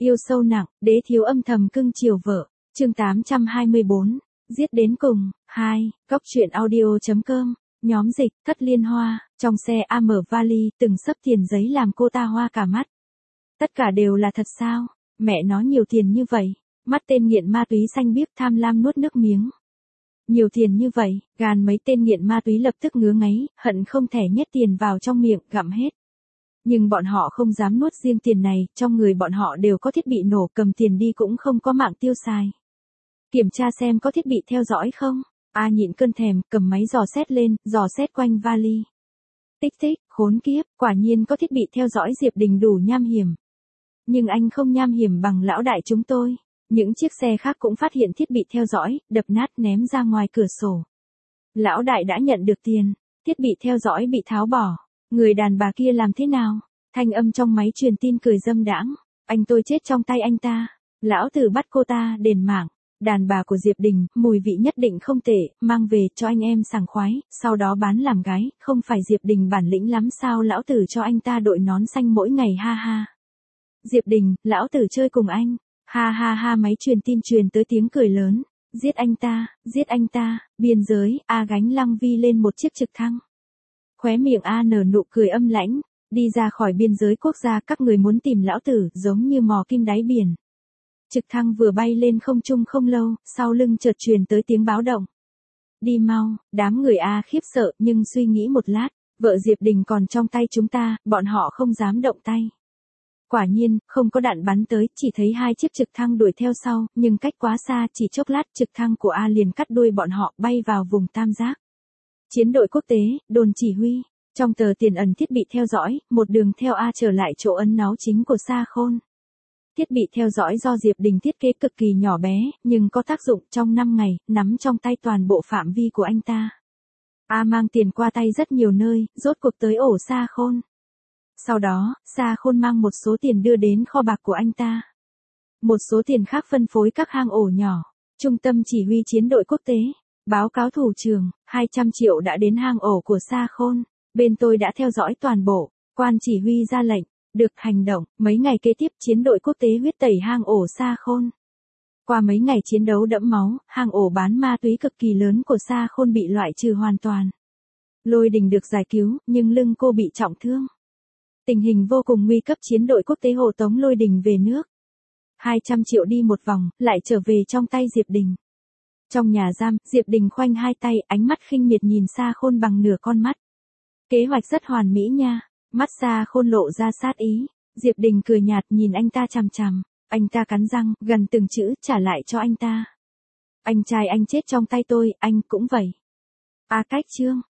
Yêu sâu nặng, đế thiếu âm thầm cưng chiều vợ. Chương 824, giết đến cùng. 2. Cóc truyện audio.com. Nhóm dịch, Thất Liên Hoa. Trong xe A mở vali, từng xấp tiền giấy làm cô ta hoa cả mắt. Tất cả đều là thật sao? Mẹ nó nhiều tiền như vậy. Mắt tên nghiện ma túy xanh biếc tham lam nuốt nước miếng. Nhiều tiền như vậy, gan mấy tên nghiện ma túy lập tức ngứa ngáy, hận không thể nhét tiền vào trong miệng, gặm hết. Nhưng bọn họ không dám nuốt riêng tiền này, trong người bọn họ đều có thiết bị nổ, cầm tiền đi cũng không có mạng tiêu xài. Kiểm tra xem có thiết bị theo dõi không? A nhịn cơn thèm, cầm máy dò xét lên, dò xét quanh vali. Tích tích, khốn kiếp, quả nhiên có thiết bị theo dõi Diệp Đình đủ nham hiểm. Nhưng anh không nham hiểm bằng lão đại chúng tôi. Những chiếc xe khác cũng phát hiện thiết bị theo dõi, đập nát ném ra ngoài cửa sổ. Lão đại đã nhận được tiền, thiết bị theo dõi bị tháo bỏ. Người đàn bà kia làm thế nào? Thanh âm trong máy truyền tin cười dâm đãng. Anh tôi chết trong tay anh ta. Lão tử bắt cô ta đền mạng. Đàn bà của Diệp Đình, mùi vị nhất định không tệ, mang về cho anh em sảng khoái, sau đó bán làm gái, không phải Diệp Đình bản lĩnh lắm sao lão tử cho anh ta đội nón xanh mỗi ngày ha ha. Diệp Đình, lão tử chơi cùng anh. Ha ha ha máy truyền tin truyền tới tiếng cười lớn. Giết anh ta, biên giới, A gánh Lăng Vi lên một chiếc trực thăng. Khóe miệng A nở nụ cười âm lãnh, đi ra khỏi biên giới quốc gia các người muốn tìm lão tử giống như mò kim đáy biển. Trực thăng vừa bay lên không trung không lâu, sau lưng chợt truyền tới tiếng báo động. Đi mau, đám người A khiếp sợ nhưng suy nghĩ một lát, vợ Diệp Đình còn trong tay chúng ta, bọn họ không dám động tay. Quả nhiên, không có đạn bắn tới, chỉ thấy hai chiếc trực thăng đuổi theo sau, nhưng cách quá xa, chỉ chốc lát trực thăng của A liền cắt đuôi bọn họ bay vào vùng tam giác. Chiến đội quốc tế, đồn chỉ huy. Trong tờ tiền ẩn thiết bị theo dõi, một đường theo A trở lại chỗ ấn náu chính của Sa Khôn. Thiết bị theo dõi do Diệp Đình thiết kế cực kỳ nhỏ bé, nhưng có tác dụng trong 5 ngày, nắm trong tay toàn bộ phạm vi của anh ta. A mang tiền qua tay rất nhiều nơi, rốt cuộc tới ổ Sa Khôn. Sau đó, Sa Khôn mang một số tiền đưa đến kho bạc của anh ta. Một số tiền khác phân phối các hang ổ nhỏ. Trung tâm chỉ huy chiến đội quốc tế. Báo cáo thủ trưởng, 200 triệu đã đến hang ổ của Sa Khôn. Bên tôi đã theo dõi toàn bộ. Quan chỉ huy ra lệnh. Được hành động, mấy ngày kế tiếp chiến đội quốc tế huyết tẩy hang ổ Sa Khôn. Qua mấy ngày chiến đấu đẫm máu, hang ổ bán ma túy cực kỳ lớn của Sa Khôn bị loại trừ hoàn toàn. Lôi Đình được giải cứu, nhưng lưng cô bị trọng thương. Tình hình vô cùng nguy cấp chiến đội quốc tế hộ tống Lôi Đình về nước. 200 triệu đi một vòng, lại trở về trong tay Diệp Đình. Trong nhà giam, Diệp Đình khoanh hai tay, ánh mắt khinh miệt nhìn Sa Khôn bằng nửa con mắt. Kế hoạch rất hoàn mỹ nha. Mắt Sa Khôn lộ ra sát ý. Diệp Đình cười nhạt nhìn anh ta chằm chằm. Anh ta cắn răng, gần từng chữ, trả lại cho anh ta. Anh trai anh chết trong tay tôi, anh cũng vậy. A cách chương.